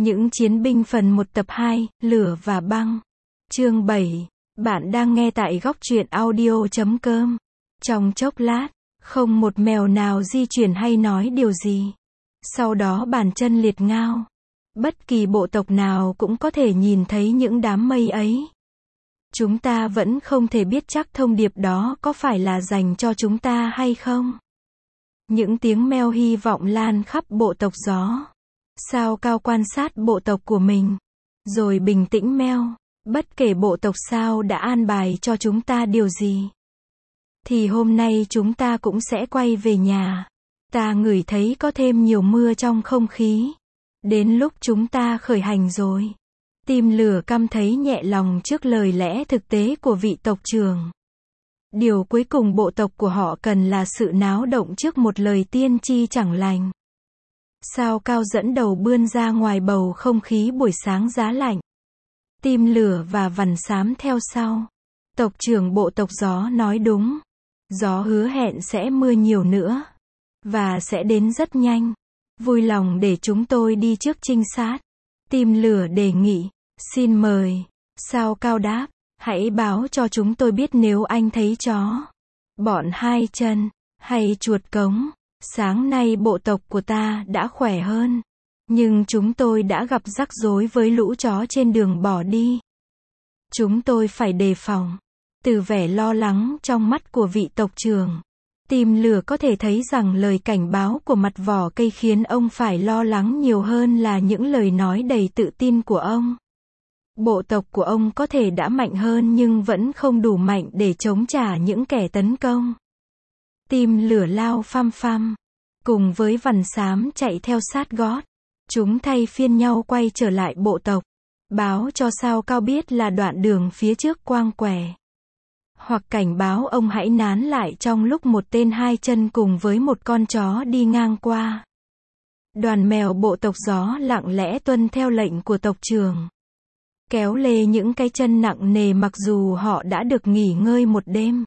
Những chiến binh phần 1 tập 2, Lửa và băng. Chương 7. Bạn đang nghe tại góc truyện audio.com. Trong chốc lát, không một mèo nào di chuyển hay nói điều gì. Sau đó bàn chân liệt ngao. Bất kỳ bộ tộc nào cũng có thể nhìn thấy những đám mây ấy. Chúng ta vẫn không thể biết chắc thông điệp đó có phải là dành cho chúng ta hay không. Những tiếng meo hy vọng lan khắp bộ tộc gió. Sao Cao quan sát bộ tộc của mình, rồi bình tĩnh meo, bất kể bộ tộc sao đã an bài cho chúng ta điều gì, thì hôm nay chúng ta cũng sẽ quay về nhà. Ta ngửi thấy có thêm nhiều mưa trong không khí. Đến lúc chúng ta khởi hành rồi. Tim Lửa cảm thấy nhẹ lòng trước lời lẽ thực tế của vị tộc trưởng. Điều cuối cùng bộ tộc của họ cần là sự náo động trước một lời tiên tri chẳng lành. Sao Cao dẫn đầu bươn ra ngoài bầu không khí buổi sáng giá lạnh. Tim Lửa và Vằn Xám theo sau. Tộc trưởng bộ tộc gió nói đúng. Gió hứa hẹn sẽ mưa nhiều nữa. Và sẽ đến rất nhanh. Vui lòng để chúng tôi đi trước trinh sát. Tim Lửa đề nghị. Xin mời. Sao Cao đáp. Hãy báo cho chúng tôi biết nếu anh thấy chó, bọn hai chân, hay chuột cống. Sáng nay bộ tộc của ta đã khỏe hơn. Nhưng chúng tôi đã gặp rắc rối với lũ chó trên đường bỏ đi. Chúng tôi phải đề phòng. Từ vẻ lo lắng trong mắt của vị tộc trưởng, Tim Lửa có thể thấy rằng lời cảnh báo của mặt vỏ cây khiến ông phải lo lắng nhiều hơn là những lời nói đầy tự tin của ông. Bộ tộc của ông có thể đã mạnh hơn nhưng vẫn không đủ mạnh để chống trả những kẻ tấn công. Tim Lửa lao phăm phăm, cùng với Vằn Xám chạy theo sát gót. Chúng thay phiên nhau quay trở lại bộ tộc, báo cho Sao Cao biết là đoạn đường phía trước quang quẻ. Hoặc cảnh báo ông hãy nán lại trong lúc một tên hai chân cùng với một con chó đi ngang qua. Đoàn mèo bộ tộc gió lặng lẽ tuân theo lệnh của tộc trưởng. Kéo lê những cái chân nặng nề mặc dù họ đã được nghỉ ngơi một đêm.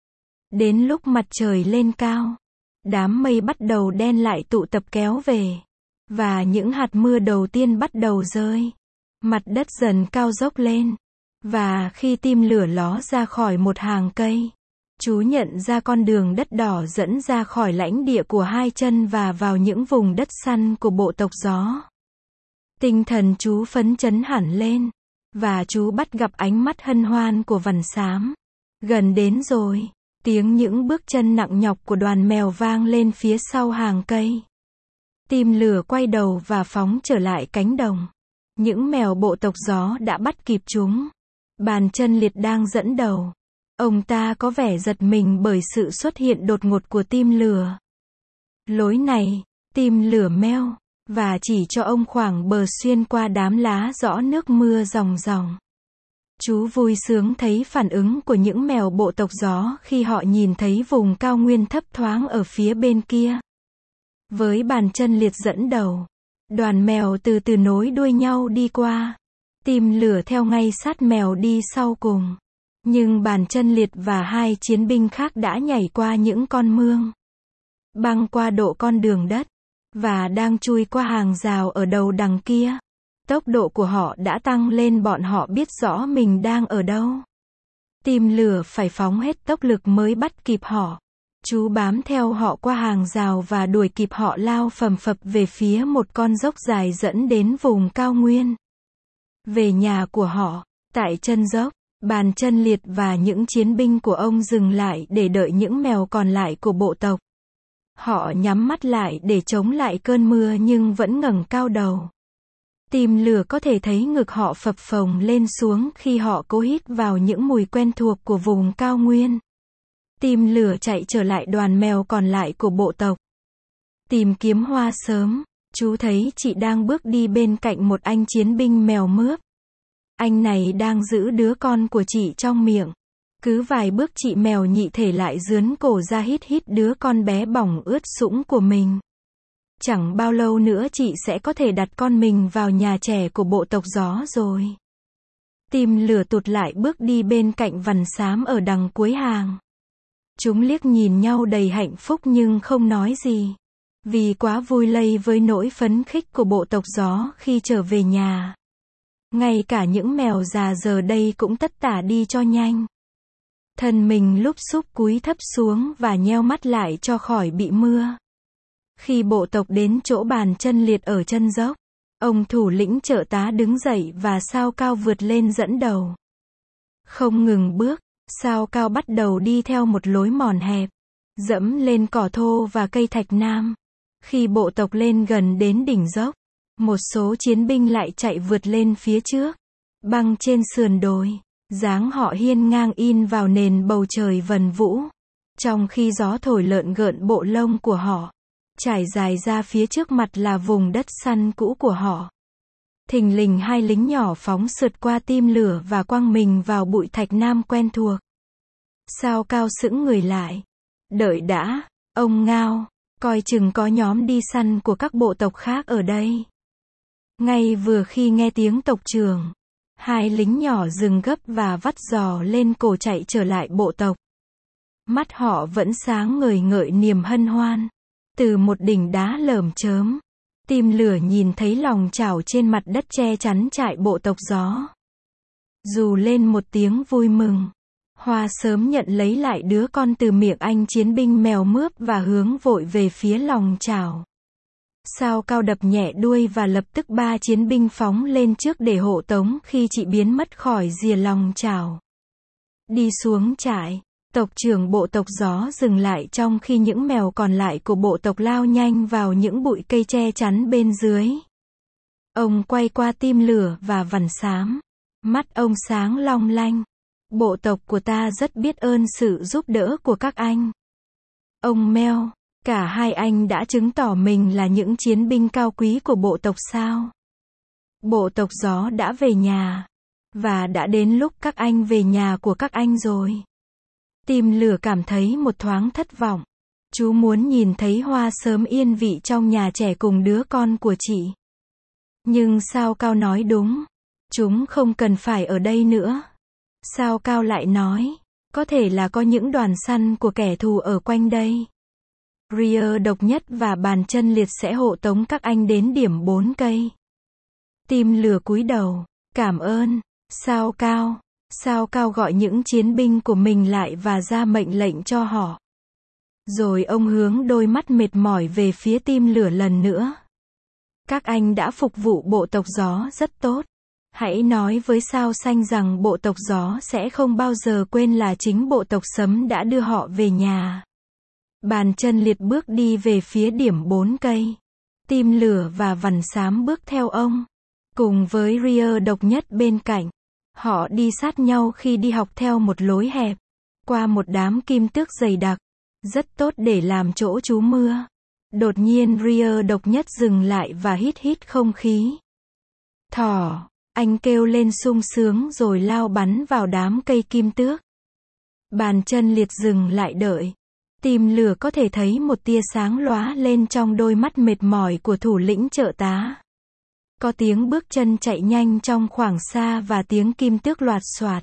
Đến lúc mặt trời lên cao, đám mây bắt đầu đen lại tụ tập kéo về. Và những hạt mưa đầu tiên bắt đầu rơi. Mặt đất dần cao dốc lên. Và khi Tim Lửa ló ra khỏi một hàng cây, chú nhận ra con đường đất đỏ dẫn ra khỏi lãnh địa của hai chân và vào những vùng đất săn của bộ tộc gió. Tinh thần chú phấn chấn hẳn lên. Và chú bắt gặp ánh mắt hân hoan của Vằn Xám. Gần đến rồi. Tiếng những bước chân nặng nhọc của đoàn mèo vang lên phía sau hàng cây. Tim Lửa quay đầu và phóng trở lại cánh đồng. Những mèo bộ tộc gió đã bắt kịp chúng. Bàn chân liệt đang dẫn đầu. Ông ta có vẻ giật mình bởi sự xuất hiện đột ngột của Tim Lửa. Lối này, Tim Lửa meo, và chỉ cho ông khoảng bờ xuyên qua đám lá giõ nước mưa ròng ròng. Chú vui sướng thấy phản ứng của những mèo bộ tộc gió khi họ nhìn thấy vùng cao nguyên thấp thoáng ở phía bên kia. Với bàn chân liệt dẫn đầu, đoàn mèo từ từ nối đuôi nhau đi qua. Tim Lửa theo ngay sát mèo đi sau cùng. Nhưng bàn chân liệt và hai chiến binh khác đã nhảy qua những con mương, băng qua độ con đường đất, và đang chui qua hàng rào ở đầu đằng kia. Tốc độ của họ đã tăng lên, bọn họ biết rõ mình đang ở đâu. Tim Lửa phải phóng hết tốc lực mới bắt kịp họ. Chú bám theo họ qua hàng rào và đuổi kịp họ lao phầm phập về phía một con dốc dài dẫn đến vùng cao nguyên. Về nhà của họ, tại chân dốc, bàn chân liệt và những chiến binh của ông dừng lại để đợi những mèo còn lại của bộ tộc. Họ nhắm mắt lại để chống lại cơn mưa nhưng vẫn ngẩng cao đầu. Tim Lửa có thể thấy ngực họ phập phồng lên xuống khi họ cố hít vào những mùi quen thuộc của vùng cao nguyên. Tim Lửa chạy trở lại đoàn mèo còn lại của bộ tộc. Tìm kiếm hoa sớm, chú thấy chị đang bước đi bên cạnh một anh chiến binh mèo mướp. Anh này đang giữ đứa con của chị trong miệng. Cứ vài bước chị mèo nhị thể lại dướn cổ ra hít đứa con bé bỏng ướt sũng của mình. Chẳng bao lâu nữa chị sẽ có thể đặt con mình vào nhà trẻ của bộ tộc gió rồi. Tim Lửa tụt lại bước đi bên cạnh Vằn Xám ở đằng cuối hàng. Chúng liếc nhìn nhau đầy hạnh phúc nhưng không nói gì. Vì quá vui lây với nỗi phấn khích của bộ tộc gió khi trở về nhà. Ngay cả những mèo già giờ đây cũng tất tả đi cho nhanh. Thân mình lúc xúc cúi thấp xuống và nheo mắt lại cho khỏi bị mưa. Khi bộ tộc đến chỗ bàn chân liệt ở chân dốc, ông thủ lĩnh trợ tá đứng dậy và Sao Cao vượt lên dẫn đầu. Không ngừng bước, Sao Cao bắt đầu đi theo một lối mòn hẹp, dẫm lên cỏ thô và cây thạch nam. Khi bộ tộc lên gần đến đỉnh dốc, một số chiến binh lại chạy vượt lên phía trước, băng trên sườn đồi, dáng họ hiên ngang in vào nền bầu trời vần vũ. Trong khi gió thổi lợn gợn bộ lông của họ, trải dài ra phía trước mặt là vùng đất săn cũ của họ. Thình lình hai lính nhỏ phóng sượt qua tim lửa và quăng mình vào bụi thạch nam quen thuộc. Sao Cao sững người lại. Đợi đã, ông ngao, coi chừng có nhóm đi săn của các bộ tộc khác ở đây. Ngay vừa khi nghe tiếng tộc trưởng, hai lính nhỏ dừng gấp và vắt giò lên cổ chạy trở lại bộ tộc. Mắt họ vẫn sáng ngời ngợi niềm hân hoan. Từ một đỉnh đá lởm chớm, Tim lửa nhìn thấy lòng chảo trên mặt đất che chắn trại bộ tộc gió. Dù lên một tiếng vui mừng, Hoa sớm nhận lấy lại đứa con từ miệng anh chiến binh mèo mướp và hướng vội về phía lòng chảo. Sao Cao đập nhẹ đuôi và lập tức ba chiến binh phóng lên trước để hộ tống khi chị biến mất khỏi rìa lòng chảo. Đi xuống trại, tộc trưởng bộ tộc gió dừng lại trong khi những mèo còn lại của bộ tộc lao nhanh vào những bụi cây che chắn bên dưới. Ông quay qua Tim lửa và Vằn xám. Mắt ông sáng long lanh. Bộ tộc của ta rất biết ơn sự giúp đỡ của các anh. Ông Meo, cả hai anh đã chứng tỏ mình là những chiến binh cao quý của bộ tộc sao? Bộ tộc gió đã về nhà. Và đã đến lúc các anh về nhà của các anh rồi. Tim lửa cảm thấy một thoáng thất vọng. Chú muốn nhìn thấy Hoa sớm yên vị trong nhà trẻ cùng đứa con của chị. Nhưng Sao Cao nói đúng. Chúng không cần phải ở đây nữa. Sao Cao lại nói, có thể là có những đoàn săn của kẻ thù ở quanh đây. Rear độc nhất và bàn chân liệt sẽ hộ tống các anh đến điểm 4 cây. Tim lửa cúi đầu, cảm ơn, Sao Cao. Sao Cao gọi những chiến binh của mình lại và ra mệnh lệnh cho họ. Rồi ông hướng đôi mắt mệt mỏi về phía Tim lửa lần nữa. Các anh đã phục vụ bộ tộc gió rất tốt. Hãy nói với Sao Xanh rằng bộ tộc gió sẽ không bao giờ quên là chính bộ tộc sấm đã đưa họ về nhà. Bàn chân liệt bước đi về phía điểm 4 cây. Tim lửa và Vằn xám bước theo ông. Cùng với Rear độc nhất bên cạnh. Họ đi sát nhau khi đi học theo một lối hẹp. Qua một đám kim tước dày đặc. Rất tốt để làm chỗ trú mưa. Đột nhiên Rear độc nhất dừng lại và hít không khí. Thỏ, anh kêu lên sung sướng rồi lao bắn vào đám cây kim tước. Bàn chân liệt dừng lại đợi. Tim lửa có thể thấy một tia sáng lóa lên trong đôi mắt mệt mỏi của thủ lĩnh trợ tá. Có tiếng bước chân chạy nhanh trong khoảng xa và tiếng kim tước loạt soạt.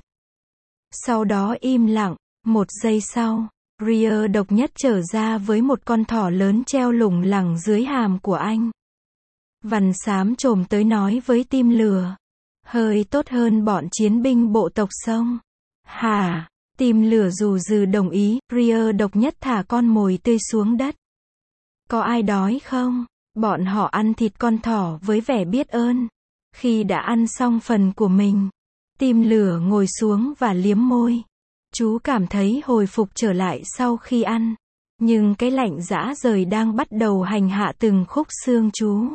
Sau đó im lặng, một giây sau, Rear độc nhất trở ra với một con thỏ lớn treo lủng lẳng dưới hàm của anh. Vằn xám chồm tới nói với Tim lửa. Hơi tốt hơn bọn chiến binh bộ tộc sông. Hả? Tim lửa dù dừ đồng ý, Rear độc nhất thả con mồi tươi xuống đất. Có ai đói không? Bọn họ ăn thịt con thỏ với vẻ biết ơn. Khi đã ăn xong phần của mình, Tim lửa ngồi xuống và liếm môi. Chú cảm thấy hồi phục trở lại sau khi ăn. Nhưng cái lạnh rã rời đang bắt đầu hành hạ từng khúc xương chú.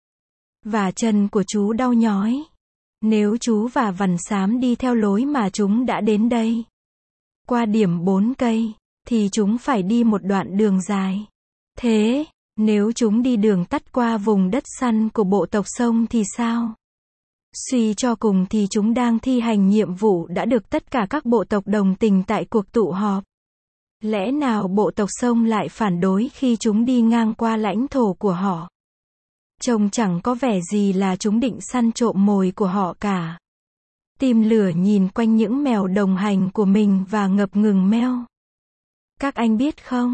Và chân của chú đau nhói. Nếu chú và Vằn xám đi theo lối mà chúng đã đến đây, qua điểm 4 cây, thì chúng phải đi một đoạn đường dài. Thế, nếu chúng đi đường tắt qua vùng đất săn của bộ tộc sông thì sao? Suy cho cùng thì chúng đang thi hành nhiệm vụ đã được tất cả các bộ tộc đồng tình tại cuộc tụ họp. Lẽ nào bộ tộc sông lại phản đối khi chúng đi ngang qua lãnh thổ của họ? Trông chẳng có vẻ gì là chúng định săn trộm mồi của họ cả. Tim lửa nhìn quanh những mèo đồng hành của mình và ngập ngừng meo. Các anh biết không,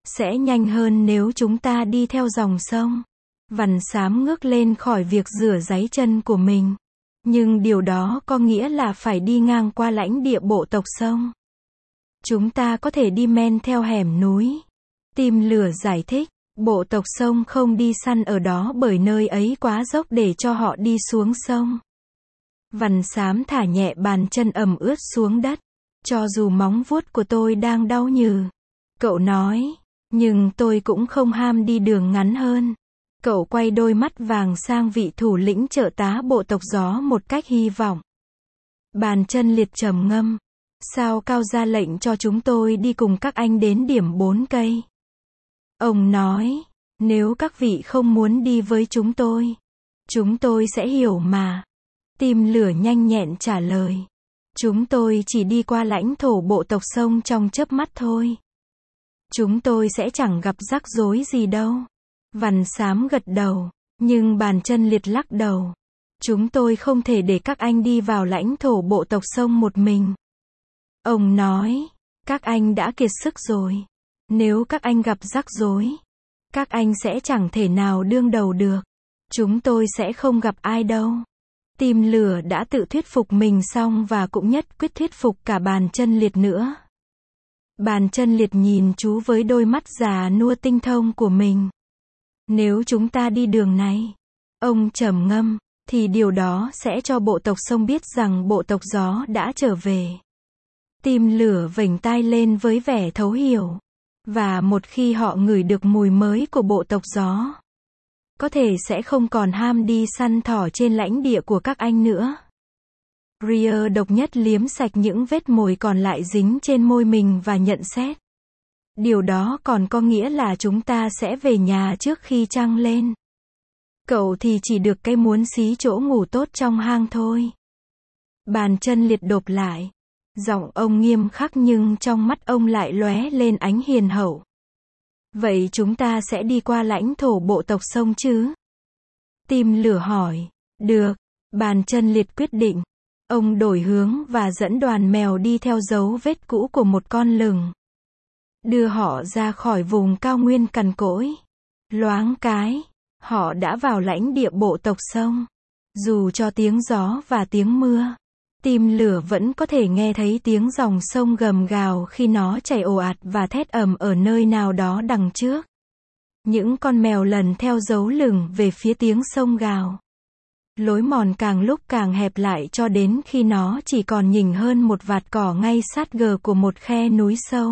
Sẽ nhanh hơn nếu chúng ta đi theo dòng sông. Vằn xám ngước lên khỏi việc rửa ráy chân của mình. Nhưng điều đó có nghĩa là phải đi ngang qua lãnh địa bộ tộc sông. Chúng ta có thể đi men theo hẻm núi. Tim lửa giải thích, bộ tộc sông không đi săn ở đó bởi nơi ấy quá dốc để cho họ đi xuống sông. Vằn xám thả nhẹ bàn chân ẩm ướt xuống đất. Cho dù móng vuốt của tôi đang đau nhừ. Cậu nói, nhưng tôi cũng không ham đi đường ngắn hơn. Cậu quay đôi mắt vàng sang vị thủ lĩnh trợ tá bộ tộc gió một cách hy vọng. Bàn chân liệt trầm ngâm. Sao Cao ra lệnh cho chúng tôi đi cùng các anh đến điểm 4 cây? Ông nói, nếu các vị không muốn đi với chúng tôi sẽ hiểu mà. Tim lửa nhanh nhẹn trả lời. Chúng tôi chỉ đi qua lãnh thổ bộ tộc sông trong chớp mắt thôi. Chúng tôi sẽ chẳng gặp rắc rối gì đâu. Vằn xám gật đầu, nhưng bàn chân liệt lắc đầu. Chúng tôi không thể để các anh đi vào lãnh thổ bộ tộc sông một mình. Ông nói, các anh đã kiệt sức rồi. Nếu các anh gặp rắc rối, các anh sẽ chẳng thể nào đương đầu được. Chúng tôi sẽ không gặp ai đâu. Tim lửa đã tự thuyết phục mình xong và cũng nhất quyết thuyết phục cả bàn chân liệt nữa. Bàn chân liệt nhìn chú với đôi mắt già nua tinh thông của mình. Nếu chúng ta đi đường này, ông trầm ngâm, thì điều đó sẽ cho bộ tộc sông biết rằng bộ tộc gió đã trở về. Tim lửa vểnh tai lên với vẻ thấu hiểu. Và một khi họ ngửi được mùi mới của bộ tộc gió, có thể sẽ không còn ham đi săn thỏ trên lãnh địa của các anh nữa. Ria độc nhất liếm sạch những vết mồi còn lại dính trên môi mình và nhận xét. Điều đó còn có nghĩa là chúng ta sẽ về nhà trước khi trăng lên. Cậu thì chỉ được cái muốn xí chỗ ngủ tốt trong hang thôi. Bàn chân liệt đột lại. Giọng ông nghiêm khắc nhưng trong mắt ông lại lóe lên ánh hiền hậu. Vậy chúng ta sẽ đi qua lãnh thổ bộ tộc sông chứ? Tim lửa hỏi. Được. Bàn chân liệt quyết định. Ông đổi hướng và dẫn đoàn mèo đi theo dấu vết cũ của một con lửng. Đưa họ ra khỏi vùng cao nguyên cằn cỗi. Loáng cái, họ đã vào lãnh địa bộ tộc sông. Dù cho tiếng gió và tiếng mưa, tim lửa vẫn có thể nghe thấy tiếng dòng sông gầm gào khi nó chảy ồ ạt và thét ầm ở nơi nào đó đằng trước. Những con mèo lần theo dấu lửng về phía tiếng sông gào. Lối mòn càng lúc càng hẹp lại cho đến khi nó chỉ còn nhỉnh hơn một vạt cỏ ngay sát gờ của một khe núi sâu.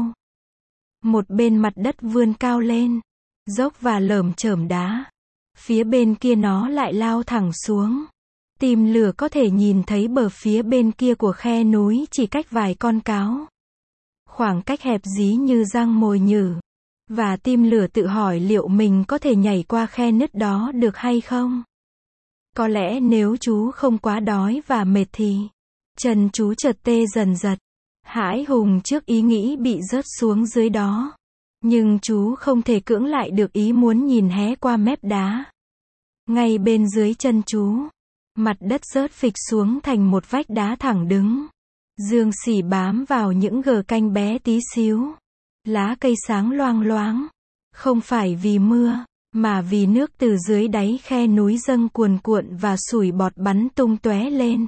Một bên mặt đất vươn cao lên, dốc và lởm chởm đá. Phía bên kia nó lại lao thẳng xuống. Tim lửa có thể nhìn thấy bờ phía bên kia của khe núi chỉ cách vài con cáo. Khoảng cách hẹp dí như răng mồi nhử. Và tim lửa tự hỏi liệu mình có thể nhảy qua khe nứt đó được hay không? Có lẽ nếu chú không quá đói và mệt thì chân chú chợt tê dần dật. Hãi hùng trước ý nghĩ bị rớt xuống dưới đó. Nhưng chú không thể cưỡng lại được ý muốn nhìn hé qua mép đá. Ngay bên dưới chân chú, mặt đất rớt phịch xuống thành một vách đá thẳng đứng. Dương xỉ bám vào những gờ canh bé tí xíu. Lá cây sáng loang loáng. Không phải vì mưa, mà vì nước từ dưới đáy khe núi dâng cuồn cuộn và sủi bọt bắn tung tóe lên.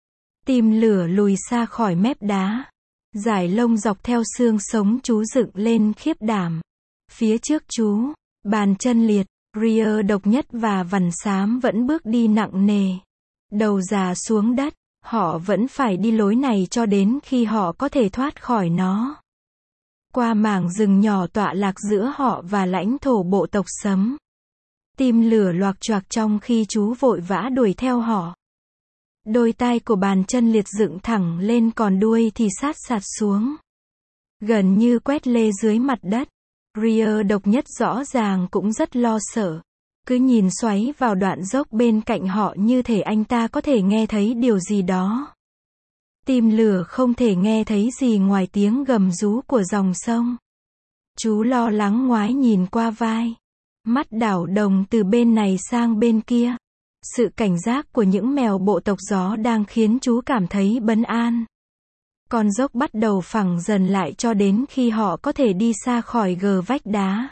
Tim lửa lùi xa khỏi mép đá. Dải lông dọc theo xương sống chú dựng lên khiếp đảm. Phía trước chú, bàn chân liệt, Ria độc nhất và vằn xám vẫn bước đi nặng nề. Đầu già xuống đất, họ vẫn phải đi lối này cho đến khi họ có thể thoát khỏi nó. Qua mảng rừng nhỏ tọa lạc giữa họ và lãnh thổ bộ tộc sấm. Tim lửa loạc choạc trong khi chú vội vã đuổi theo họ. Đôi tai của bàn chân liệt dựng thẳng lên còn đuôi thì sát sạt xuống. Gần như quét lê dưới mặt đất. Ria độc nhất rõ ràng cũng rất lo sợ. Cứ nhìn xoáy vào đoạn dốc bên cạnh họ như thể anh ta có thể nghe thấy điều gì đó. Tim lửa không thể nghe thấy gì ngoài tiếng gầm rú của dòng sông. Chú lo lắng ngoái nhìn qua vai. Mắt đảo đồng từ bên này sang bên kia. Sự cảnh giác của những mèo bộ tộc gió đang khiến chú cảm thấy bất an. Con dốc bắt đầu phẳng dần lại cho đến khi họ có thể đi xa khỏi gờ vách đá.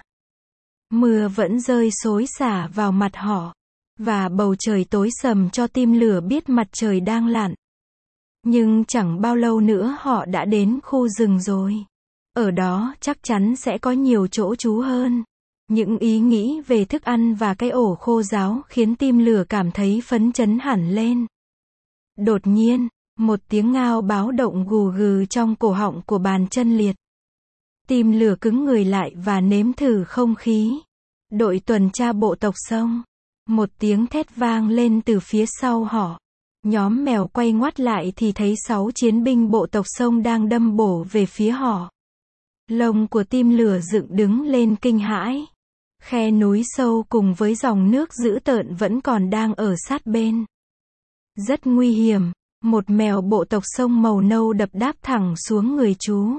Mưa vẫn rơi xối xả vào mặt họ. Và bầu trời tối sầm cho tim lửa biết mặt trời đang lặn. Nhưng chẳng bao lâu nữa họ đã đến khu rừng rồi. Ở đó chắc chắn sẽ có nhiều chỗ trú hơn. Những ý nghĩ về thức ăn và cái ổ khô ráo khiến tim lửa cảm thấy phấn chấn hẳn lên. Đột nhiên, một tiếng ngao báo động gù gừ trong cổ họng của bàn chân liệt. Tim lửa cứng người lại và nếm thử không khí. Đội tuần tra bộ tộc sông. Một tiếng thét vang lên từ phía sau họ. Nhóm mèo quay ngoắt lại thì thấy 6 chiến binh bộ tộc sông đang đâm bổ về phía họ. Lông của tim lửa dựng đứng lên kinh hãi. Khe núi sâu cùng với dòng nước dữ tợn vẫn còn đang ở sát bên. Rất nguy hiểm, một mèo bộ tộc sông màu nâu đập đáp thẳng xuống người chú.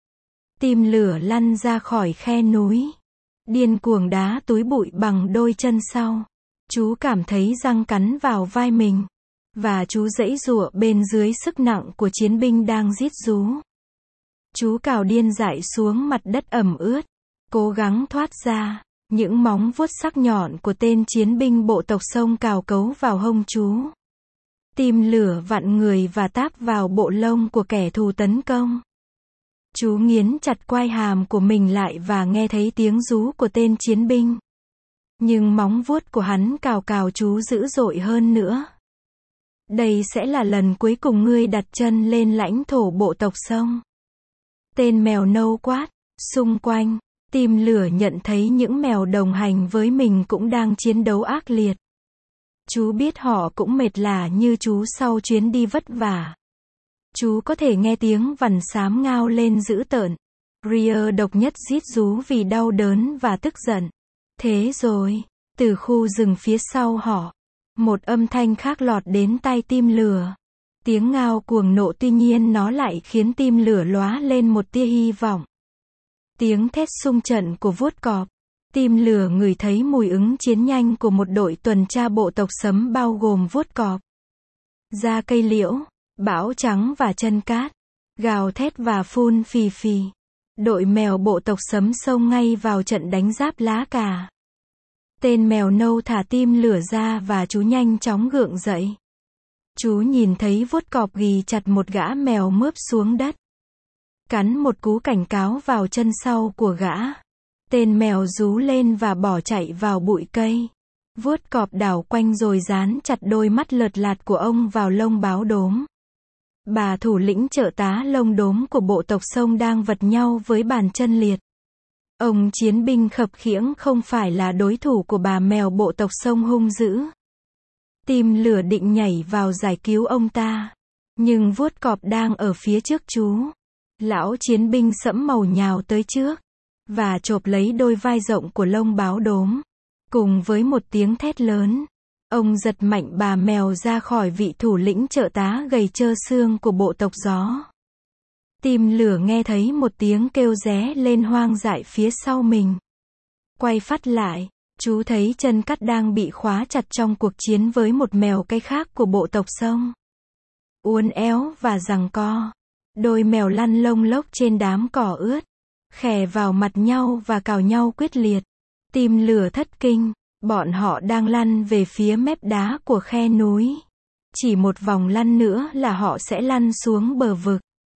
Tim lửa lăn ra khỏi khe núi. Điên cuồng đá túi bụi bằng đôi chân sau. Chú cảm thấy răng cắn vào vai mình. Và chú giãy giụa bên dưới sức nặng của chiến binh đang rít rú. Chú cào điên dại xuống mặt đất ẩm ướt. Cố gắng thoát ra. Những móng vuốt sắc nhọn của tên chiến binh bộ tộc sông cào cấu vào hông chú. Tim lửa vặn người và táp vào bộ lông của kẻ thù tấn công. Chú nghiến chặt quai hàm của mình lại và nghe thấy tiếng rú của tên chiến binh. Nhưng móng vuốt của hắn cào cào chú dữ dội hơn nữa. Đây sẽ là lần cuối cùng ngươi đặt chân lên lãnh thổ bộ tộc sông. Tên mèo nâu quát. Xung quanh, tim lửa nhận thấy những mèo đồng hành với mình cũng đang chiến đấu ác liệt. Chú biết họ cũng mệt lả như chú sau chuyến đi vất vả. Chú có thể nghe tiếng vằn xám ngao lên dữ tợn. Rear độc nhất rít rú vì đau đớn và tức giận. Thế rồi, từ khu rừng phía sau họ, một âm thanh khác lọt đến tai tim lửa. Tiếng ngao cuồng nộ, tuy nhiên nó lại khiến tim lửa lóa lên một tia hy vọng. Tiếng thét xung trận của vuốt cọp. Tim lửa ngửi thấy mùi ứng chiến nhanh của một đội tuần tra bộ tộc sấm bao gồm vuốt cọp, da cây liễu, bão trắng và chân cát. Gào thét và phun phì phì. Đội mèo bộ tộc sấm xông ngay vào trận đánh giáp lá cà. Tên mèo nâu thả tim lửa ra và chú nhanh chóng gượng dậy. Chú nhìn thấy vuốt cọp ghì chặt một gã mèo mướp xuống đất. Cắn một cú cảnh cáo vào chân sau của gã. Tên mèo rú lên và bỏ chạy vào bụi cây. Vuốt cọp đảo quanh rồi dán chặt đôi mắt lợt lạt của ông vào lông báo đốm. Bà thủ lĩnh trợ tá lông đốm của bộ tộc sông đang vật nhau với bàn chân liệt. Ông chiến binh khập khiễng không phải là đối thủ của bà mèo bộ tộc sông hung dữ. Tim lửa định nhảy vào giải cứu ông ta. Nhưng vuốt cọp đang ở phía trước chú. Lão chiến binh sẫm màu nhào tới trước. Và chộp lấy đôi vai rộng của lông báo đốm. Cùng với một tiếng thét lớn. Ông giật mạnh bà mèo ra khỏi vị thủ lĩnh trợ tá gầy trơ xương của bộ tộc gió. Tim lửa nghe thấy một tiếng kêu ré lên hoang dại phía sau mình. Quay phát lại, chú thấy chân cắt đang bị khóa chặt trong cuộc chiến với một mèo cái khác của bộ tộc sông. Uốn éo và giằng co. Đôi mèo lăn lông lốc trên đám cỏ ướt. Khè vào mặt nhau và cào nhau quyết liệt. Tim lửa thất kinh. Bọn họ đang lăn về phía mép đá của khe núi. Chỉ một vòng lăn nữa là họ sẽ lăn xuống bờ vực.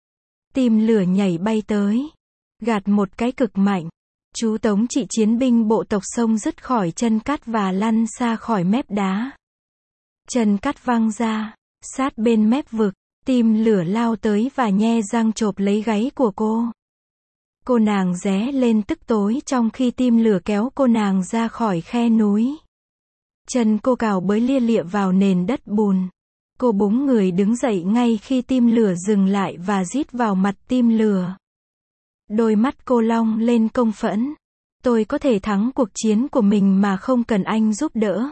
Tim lửa nhảy bay tới. Gạt một cái cực mạnh. Chú tống trị chiến binh bộ tộc sông dứt khỏi chân cắt và lăn xa khỏi mép đá. Chân cắt văng ra. Sát bên mép vực. Tim lửa lao tới và nhe răng chộp lấy gáy của cô. Cô nàng ré lên tức tối trong khi tim lửa kéo cô nàng ra khỏi khe núi. Chân cô cào bới lia lịa vào nền đất bùn. Cô búng người đứng dậy ngay khi tim lửa dừng lại và rít vào mặt tim lửa. Đôi mắt cô long lên công phẫn. Tôi có thể thắng cuộc chiến của mình mà không cần anh giúp đỡ.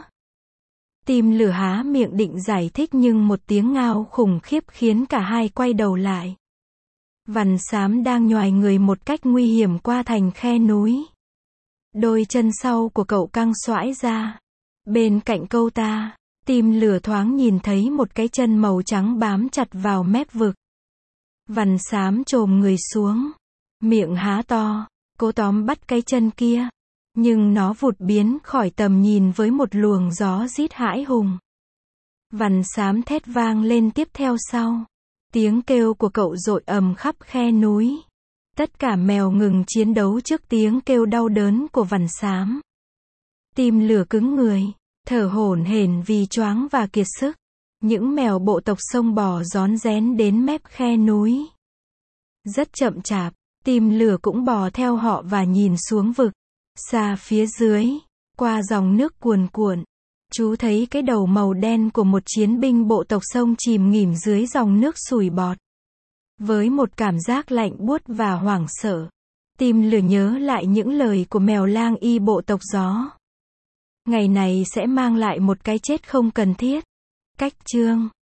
Tim lửa há miệng định giải thích nhưng một tiếng ngao khủng khiếp khiến cả hai quay đầu lại. Vằn xám đang nhoài người một cách nguy hiểm qua thành khe núi. Đôi chân sau của cậu căng xoãi ra. Bên cạnh câu ta, tim lửa thoáng nhìn thấy một cái chân màu trắng bám chặt vào mép vực. Vằn xám chồm người xuống, miệng há to, cố tóm bắt cái chân kia. Nhưng nó vụt biến khỏi tầm nhìn với một luồng gió rít hãi hùng. Vằn xám thét vang lên tiếp theo sau. Tiếng kêu của cậu dội ầm khắp khe núi. Tất cả mèo ngừng chiến đấu trước tiếng kêu đau đớn của vằn xám. Tim lửa cứng người, thở hổn hển vì choáng và kiệt sức. Những mèo bộ tộc sông bò rón rén đến mép khe núi. Rất chậm chạp, tim lửa cũng bò theo họ và nhìn xuống vực. Xa phía dưới, qua dòng nước cuồn cuộn, chú thấy cái đầu màu đen của một chiến binh bộ tộc sông chìm nghỉm dưới dòng nước sủi bọt. Với một cảm giác lạnh buốt và hoảng sợ, tim lửa nhớ lại những lời của mèo lang y bộ tộc gió. Ngày này sẽ mang lại một cái chết không cần thiết. Cách chương